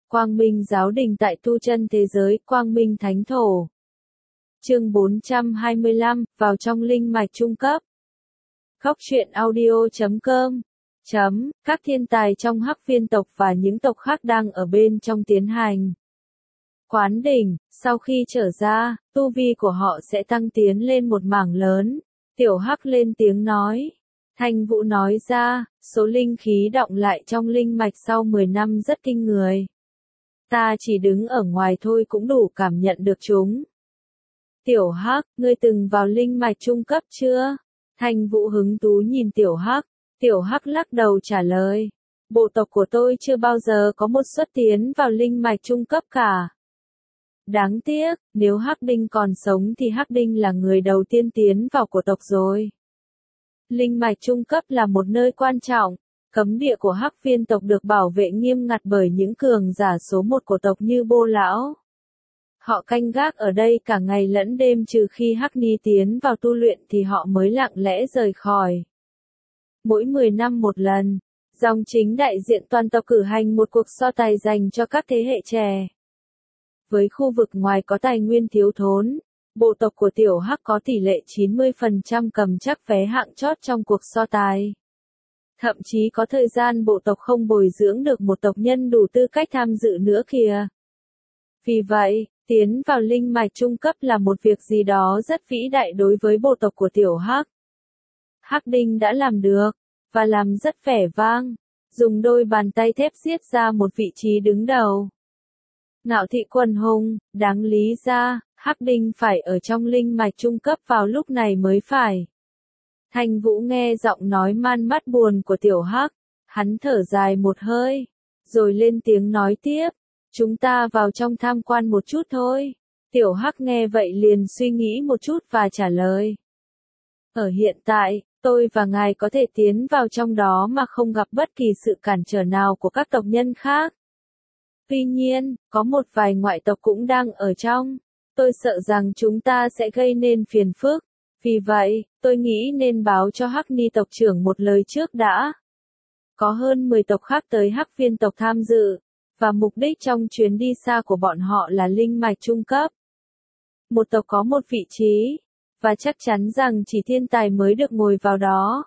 Quang Minh giáo đình tại tu chân thế giới, Quang Minh thánh thổ. Chương 425, vào trong linh mạch trung cấp. Khóc chuyện audio.com. Các thiên tài trong Hắc Viên tộc và những tộc khác đang ở bên trong tiến hành quán đỉnh, sau khi trở ra, tu vi của họ sẽ tăng tiến lên một mảng lớn. Tiểu Hắc lên tiếng nói. Thanh Vũ nói ra, số linh khí đọng lại trong linh mạch sau 10 năm rất kinh người. Ta chỉ đứng ở ngoài thôi cũng đủ cảm nhận được chúng. Tiểu Hắc, ngươi từng vào linh mạch trung cấp chưa? Thanh Vũ hứng thú nhìn Tiểu Hắc. Tiểu Hắc lắc đầu trả lời. Bộ tộc của tôi chưa bao giờ có một suất tiến vào linh mạch trung cấp cả. Đáng tiếc, nếu Hắc Đinh còn sống thì Hắc Đinh là người đầu tiên tiến vào của tộc rồi. Linh mạch trung cấp là một nơi quan trọng. Cấm địa của Hắc Viên tộc được bảo vệ nghiêm ngặt bởi những cường giả số 1 của tộc như Bô Lão. Họ canh gác ở đây cả ngày lẫn đêm, trừ khi Hắc Ni tiến vào tu luyện thì họ mới lặng lẽ rời khỏi. Mỗi 10 năm một lần, dòng chính đại diện toàn tộc cử hành một cuộc so tài dành cho các thế hệ trẻ. Với khu vực ngoài có tài nguyên thiếu thốn, bộ tộc của Tiểu Hắc có tỷ lệ 90% cầm chắc vé hạng chót trong cuộc so tài. Thậm chí có thời gian bộ tộc không bồi dưỡng được một tộc nhân đủ tư cách tham dự nữa kìa. Vì vậy, tiến vào linh mạch trung cấp là một việc gì đó rất vĩ đại đối với bộ tộc của Tiểu Hắc. Hắc Đinh đã làm được, và làm rất vẻ vang, dùng đôi bàn tay thép giết ra một vị trí đứng đầu. Ngạo thị quần hùng, đáng lý ra, Hắc Đinh phải ở trong linh mạch trung cấp vào lúc này mới phải. Thanh Vũ nghe giọng nói man mát buồn của Tiểu Hắc, hắn thở dài một hơi, rồi lên tiếng nói tiếp, chúng ta vào trong tham quan một chút thôi. Tiểu Hắc nghe vậy liền suy nghĩ một chút và trả lời. Ở hiện tại, tôi và ngài có thể tiến vào trong đó mà không gặp bất kỳ sự cản trở nào của các tộc nhân khác. Tuy nhiên, có một vài ngoại tộc cũng đang ở trong. Tôi sợ rằng chúng ta sẽ gây nên phiền phức. Vì vậy, tôi nghĩ nên báo cho Hắc Ni tộc trưởng một lời trước đã. Có hơn 10 tộc khác tới Hắc Viên tộc tham dự, và mục đích trong chuyến đi xa của bọn họ là linh mạch trung cấp. Một tộc có một vị trí, và chắc chắn rằng chỉ thiên tài mới được ngồi vào đó.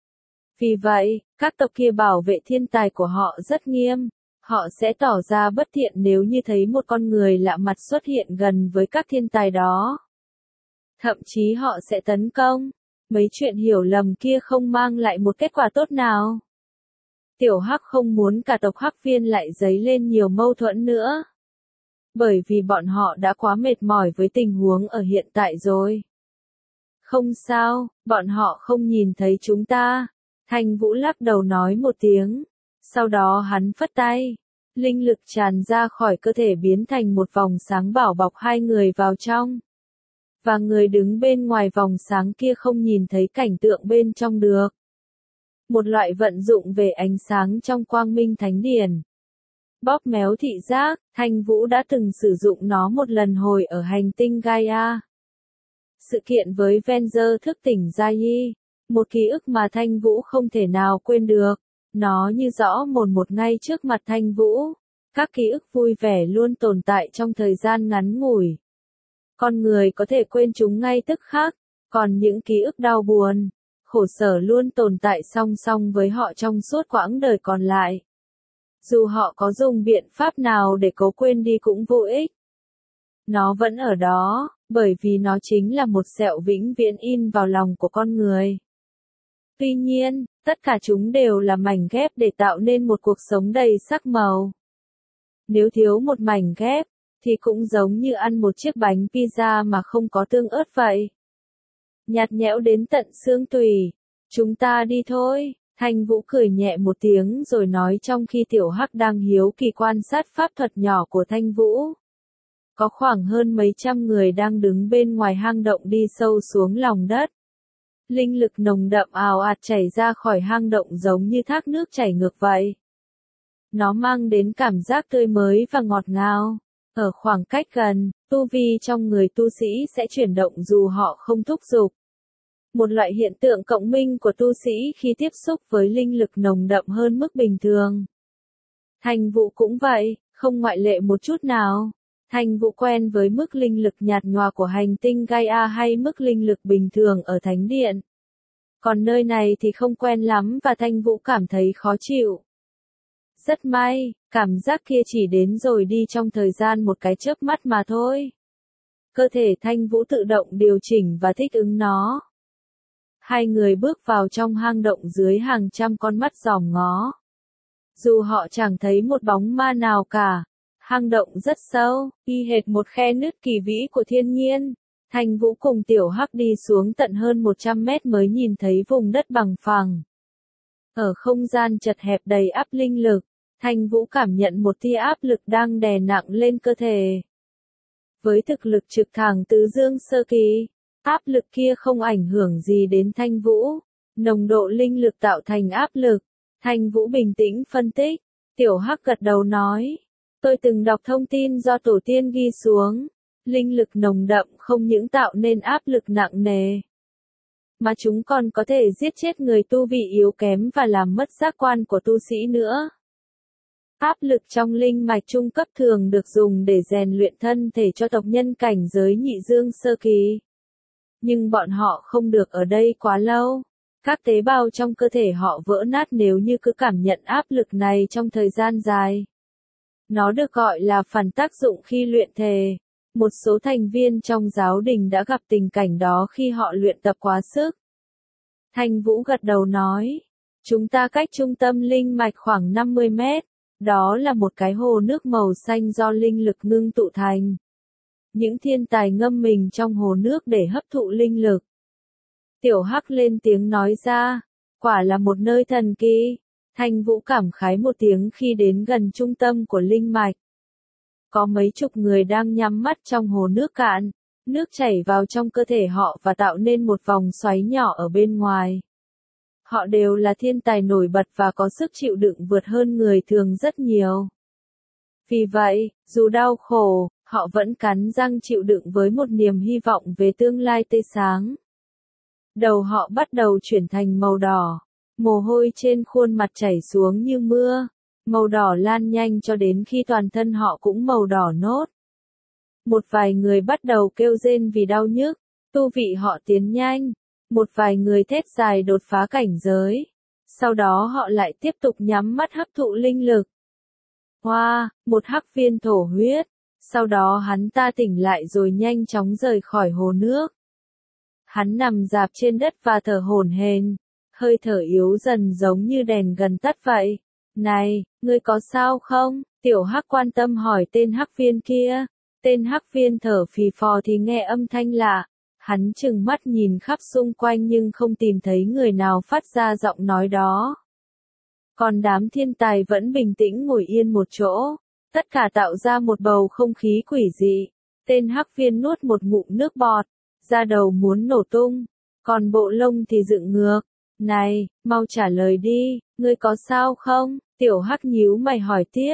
Vì vậy, các tộc kia bảo vệ thiên tài của họ rất nghiêm. Họ sẽ tỏ ra bất thiện nếu như thấy một con người lạ mặt xuất hiện gần với các thiên tài đó. Thậm chí họ sẽ tấn công. Mấy chuyện hiểu lầm kia không mang lại một kết quả tốt nào. Tiểu Hắc không muốn cả tộc Hắc Viên lại dấy lên nhiều mâu thuẫn nữa. Bởi vì bọn họ đã quá mệt mỏi với tình huống ở hiện tại rồi. Không sao, bọn họ không nhìn thấy chúng ta. Thanh Vũ lắc đầu nói một tiếng. Sau đó hắn phất tay. Linh lực tràn ra khỏi cơ thể biến thành một vòng sáng bảo bọc hai người vào trong. Và người đứng bên ngoài vòng sáng kia không nhìn thấy cảnh tượng bên trong được. Một loại vận dụng về ánh sáng trong Quang Minh Thánh Điển. Bóp méo thị giác, Thanh Vũ đã từng sử dụng nó một lần hồi ở hành tinh Gaia. Sự kiện với Venger thức tỉnh Giai, một ký ức mà Thanh Vũ không thể nào quên được. Nó như rõ mồn một ngay trước mặt Thanh Vũ. Các ký ức vui vẻ luôn tồn tại trong thời gian ngắn ngủi. Con người có thể quên chúng ngay tức khắc, còn những ký ức đau buồn, khổ sở luôn tồn tại song song với họ trong suốt quãng đời còn lại. Dù họ có dùng biện pháp nào để cố quên đi cũng vô ích. Nó vẫn ở đó, bởi vì nó chính là một sẹo vĩnh viễn in vào lòng của con người. Tuy nhiên, tất cả chúng đều là mảnh ghép để tạo nên một cuộc sống đầy sắc màu. Nếu thiếu một mảnh ghép, thì cũng giống như ăn một chiếc bánh pizza mà không có tương ớt vậy. Nhạt nhẽo đến tận xương tủy. Chúng ta đi thôi. Thanh Vũ cười nhẹ một tiếng rồi nói trong khi Tiểu Hắc đang hiếu kỳ quan sát pháp thuật nhỏ của Thanh Vũ. Có khoảng hơn mấy trăm người đang đứng bên ngoài hang động đi sâu xuống lòng đất. Linh lực nồng đậm ào ạt chảy ra khỏi hang động giống như thác nước chảy ngược vậy. Nó mang đến cảm giác tươi mới và ngọt ngào. Ở khoảng cách gần, tu vi trong người tu sĩ sẽ chuyển động dù họ không thúc giục. Một loại hiện tượng cộng minh của tu sĩ khi tiếp xúc với linh lực nồng đậm hơn mức bình thường. Thanh Vũ cũng vậy, không ngoại lệ một chút nào. Thanh Vũ quen với mức linh lực nhạt nhòa của hành tinh Gaia hay mức linh lực bình thường ở Thánh Điện. Còn nơi này thì không quen lắm và Thanh Vũ cảm thấy khó chịu. Rất may, cảm giác kia chỉ đến rồi đi trong thời gian một cái chớp mắt mà thôi. Cơ thể Thanh Vũ tự động điều chỉnh và thích ứng nó. Hai người bước vào trong hang động dưới hàng trăm con mắt dòm ngó. Dù họ chẳng thấy một bóng ma nào cả, hang động rất sâu, y hệt một khe nứt kỳ vĩ của thiên nhiên. Thanh Vũ cùng Tiểu Hắc đi xuống tận hơn 100 mét mới nhìn thấy vùng đất bằng phẳng. Ở không gian chật hẹp đầy áp linh lực, Thanh Vũ cảm nhận một tia áp lực đang đè nặng lên cơ thể. Với thực lực trực thẳng tứ dương sơ kỳ, áp lực kia không ảnh hưởng gì đến Thanh Vũ. Nồng độ linh lực tạo thành áp lực. Thanh Vũ bình tĩnh phân tích. Tiểu Hắc gật đầu nói. Tôi từng đọc thông tin do tổ tiên ghi xuống. Linh lực nồng đậm không những tạo nên áp lực nặng nề, mà chúng còn có thể giết chết người tu vị yếu kém và làm mất giác quan của tu sĩ nữa. Áp lực trong linh mạch trung cấp thường được dùng để rèn luyện thân thể cho tộc nhân cảnh giới nhị dương sơ kỳ. Nhưng bọn họ không được ở đây quá lâu. Các tế bào trong cơ thể họ vỡ nát nếu như cứ cảm nhận áp lực này trong thời gian dài. Nó được gọi là phản tác dụng khi luyện thể. Một số thành viên trong giáo đình đã gặp tình cảnh đó khi họ luyện tập quá sức. Thanh Vũ gật đầu nói. Chúng ta cách trung tâm linh mạch khoảng 50 mét. Đó là một cái hồ nước màu xanh do linh lực ngưng tụ thành. Những thiên tài ngâm mình trong hồ nước để hấp thụ linh lực. Tiểu Hắc lên tiếng nói ra. Quả là một nơi thần kỳ. Thanh Vũ cảm khái một tiếng khi đến gần trung tâm của linh mạch. Có mấy chục người đang nhắm mắt trong hồ nước cạn. Nước chảy vào trong cơ thể họ và tạo nên một vòng xoáy nhỏ ở bên ngoài. Họ đều là thiên tài nổi bật và có sức chịu đựng vượt hơn người thường rất nhiều. Vì vậy, dù đau khổ, họ vẫn cắn răng chịu đựng với một niềm hy vọng về tương lai tươi sáng. Đầu họ bắt đầu chuyển thành màu đỏ. Mồ hôi trên khuôn mặt chảy xuống như mưa. Màu đỏ lan nhanh cho đến khi toàn thân họ cũng màu đỏ nốt. Một vài người bắt đầu kêu rên vì đau nhức. Tu vị họ tiến nhanh. Một vài người thét dài đột phá cảnh giới. Sau đó họ lại tiếp tục nhắm mắt hấp thụ linh lực. Hoa, một hắc viên thổ huyết. Sau đó hắn ta tỉnh lại rồi nhanh chóng rời khỏi hồ nước. Hắn nằm rạp trên đất và thở hổn hển, hơi thở yếu dần giống như đèn gần tắt vậy. Này, ngươi có sao không? Tiểu Hắc quan tâm hỏi tên hắc viên kia. Tên hắc viên thở phì phò thì nghe âm thanh lạ. Hắn trừng mắt nhìn khắp xung quanh nhưng không tìm thấy người nào phát ra giọng nói đó. Còn đám thiên tài vẫn bình tĩnh ngồi yên một chỗ. Tất cả tạo ra một bầu không khí quỷ dị. Tên hắc viên nuốt một ngụm nước bọt. Da đầu muốn nổ tung. Còn bộ lông thì dựng ngược. Này, mau trả lời đi, ngươi có sao không? Tiểu Hắc nhíu mày hỏi tiếp.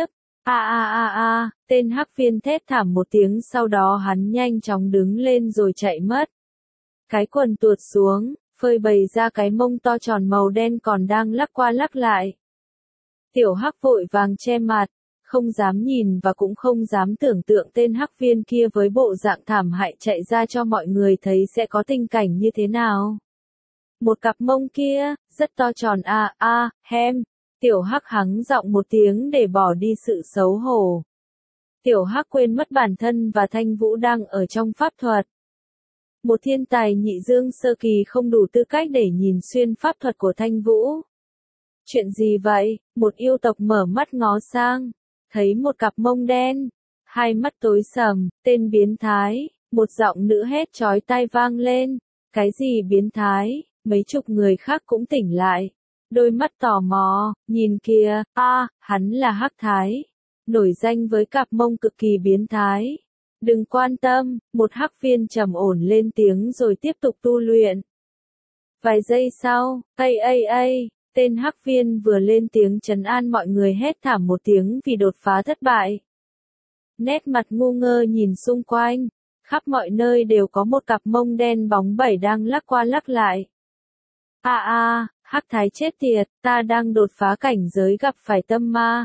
Tên hắc viên thét thảm một tiếng sau đó hắn nhanh chóng đứng lên rồi chạy mất. Cái quần tuột xuống, phơi bày ra cái mông to tròn màu đen còn đang lắc qua lắc lại. Tiểu Hắc vội vàng che mặt, không dám nhìn và cũng không dám tưởng tượng tên hắc viên kia với bộ dạng thảm hại chạy ra cho mọi người thấy sẽ có tình cảnh như thế nào. Một cặp mông kia, rất to tròn hem. Tiểu Hắc hắng giọng một tiếng để bỏ đi sự xấu hổ. Tiểu Hắc quên mất bản thân và Thanh Vũ đang ở trong pháp thuật. Một thiên tài nhị dương sơ kỳ không đủ tư cách để nhìn xuyên pháp thuật của Thanh Vũ. Chuyện gì vậy? Một yêu tộc mở mắt ngó sang, thấy một cặp mông đen, hai mắt tối sầm, tên biến thái, một giọng nữ hét chói tai vang lên. Cái gì biến thái? Mấy chục người khác cũng tỉnh lại. Đôi mắt tò mò, nhìn kìa, hắn là Hắc Thái. Nổi danh với cặp mông cực kỳ biến thái. Đừng quan tâm, một hắc viên trầm ổn lên tiếng rồi tiếp tục tu luyện. Vài giây sau, tên hắc viên vừa lên tiếng trấn an mọi người hét thảm một tiếng vì đột phá thất bại. Nét mặt ngu ngơ nhìn xung quanh, khắp mọi nơi đều có một cặp mông đen bóng bẩy đang lắc qua lắc lại. Hắc Thái chết tiệt, ta đang đột phá cảnh giới gặp phải tâm ma.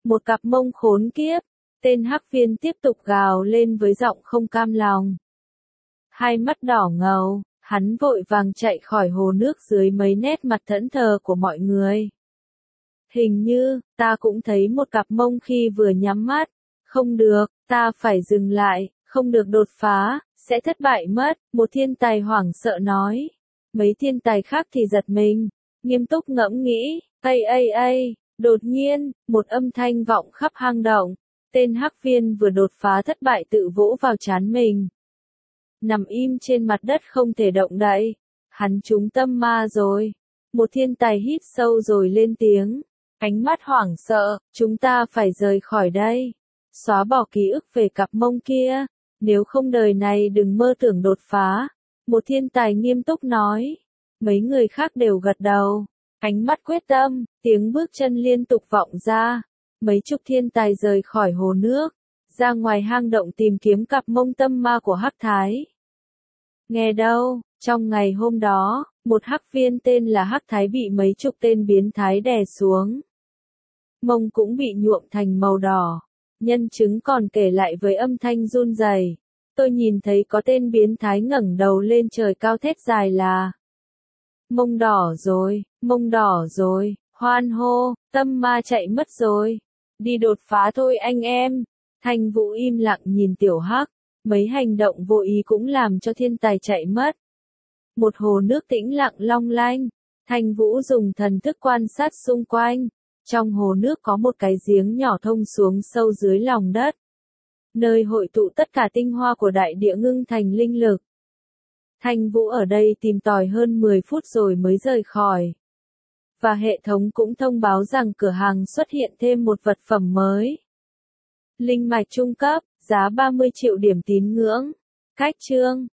Một cặp mông khốn kiếp, tên hắc viên tiếp tục gào lên với giọng không cam lòng. Hai mắt đỏ ngầu, hắn vội vàng chạy khỏi hồ nước dưới mấy nét mặt thẫn thờ của mọi người. Hình như, ta cũng thấy một cặp mông khi vừa nhắm mắt. Không được, ta phải dừng lại, không được đột phá, sẽ thất bại mất, một thiên tài hoảng sợ nói. Mấy thiên tài khác thì giật mình, nghiêm túc ngẫm nghĩ, đột nhiên, một âm thanh vọng khắp hang động, tên hắc viên vừa đột phá thất bại tự vỗ vào trán mình. Nằm im trên mặt đất không thể động đậy, hắn trúng tâm ma rồi. Một thiên tài hít sâu rồi lên tiếng, ánh mắt hoảng sợ, chúng ta phải rời khỏi đây. Xóa bỏ ký ức về cặp mông kia, nếu không đời này đừng mơ tưởng đột phá. Một thiên tài nghiêm túc nói, mấy người khác đều gật đầu, ánh mắt quyết tâm, tiếng bước chân liên tục vọng ra. Mấy chục thiên tài rời khỏi hồ nước, ra ngoài hang động tìm kiếm cặp mông tâm ma của hắc thái. Nghe đâu, trong ngày hôm đó, một hắc viên tên là hắc thái bị mấy chục tên biến thái đè xuống. Mông cũng bị nhuộm thành màu đỏ. Nhân chứng còn kể lại với âm thanh run rẩy, tôi nhìn thấy có tên biến thái ngẩng đầu lên trời cao thét dài là mông đỏ rồi, hoan hô, tâm ma chạy mất rồi, đi đột phá thôi anh em. Thanh Vũ im lặng nhìn tiểu hắc, mấy hành động vô ý cũng làm cho thiên tài chạy mất. Một hồ nước tĩnh lặng long lanh, Thanh Vũ dùng thần thức quan sát xung quanh. Trong hồ nước có một cái giếng nhỏ thông xuống sâu dưới lòng đất, nơi hội tụ tất cả tinh hoa của đại địa ngưng thành linh lực. Thanh Vũ ở đây tìm tòi hơn 10 phút rồi mới rời khỏi. Và hệ thống cũng thông báo rằng cửa hàng xuất hiện thêm một vật phẩm mới. Linh mạch trung cấp, giá 30 triệu điểm tín ngưỡng. Cách chương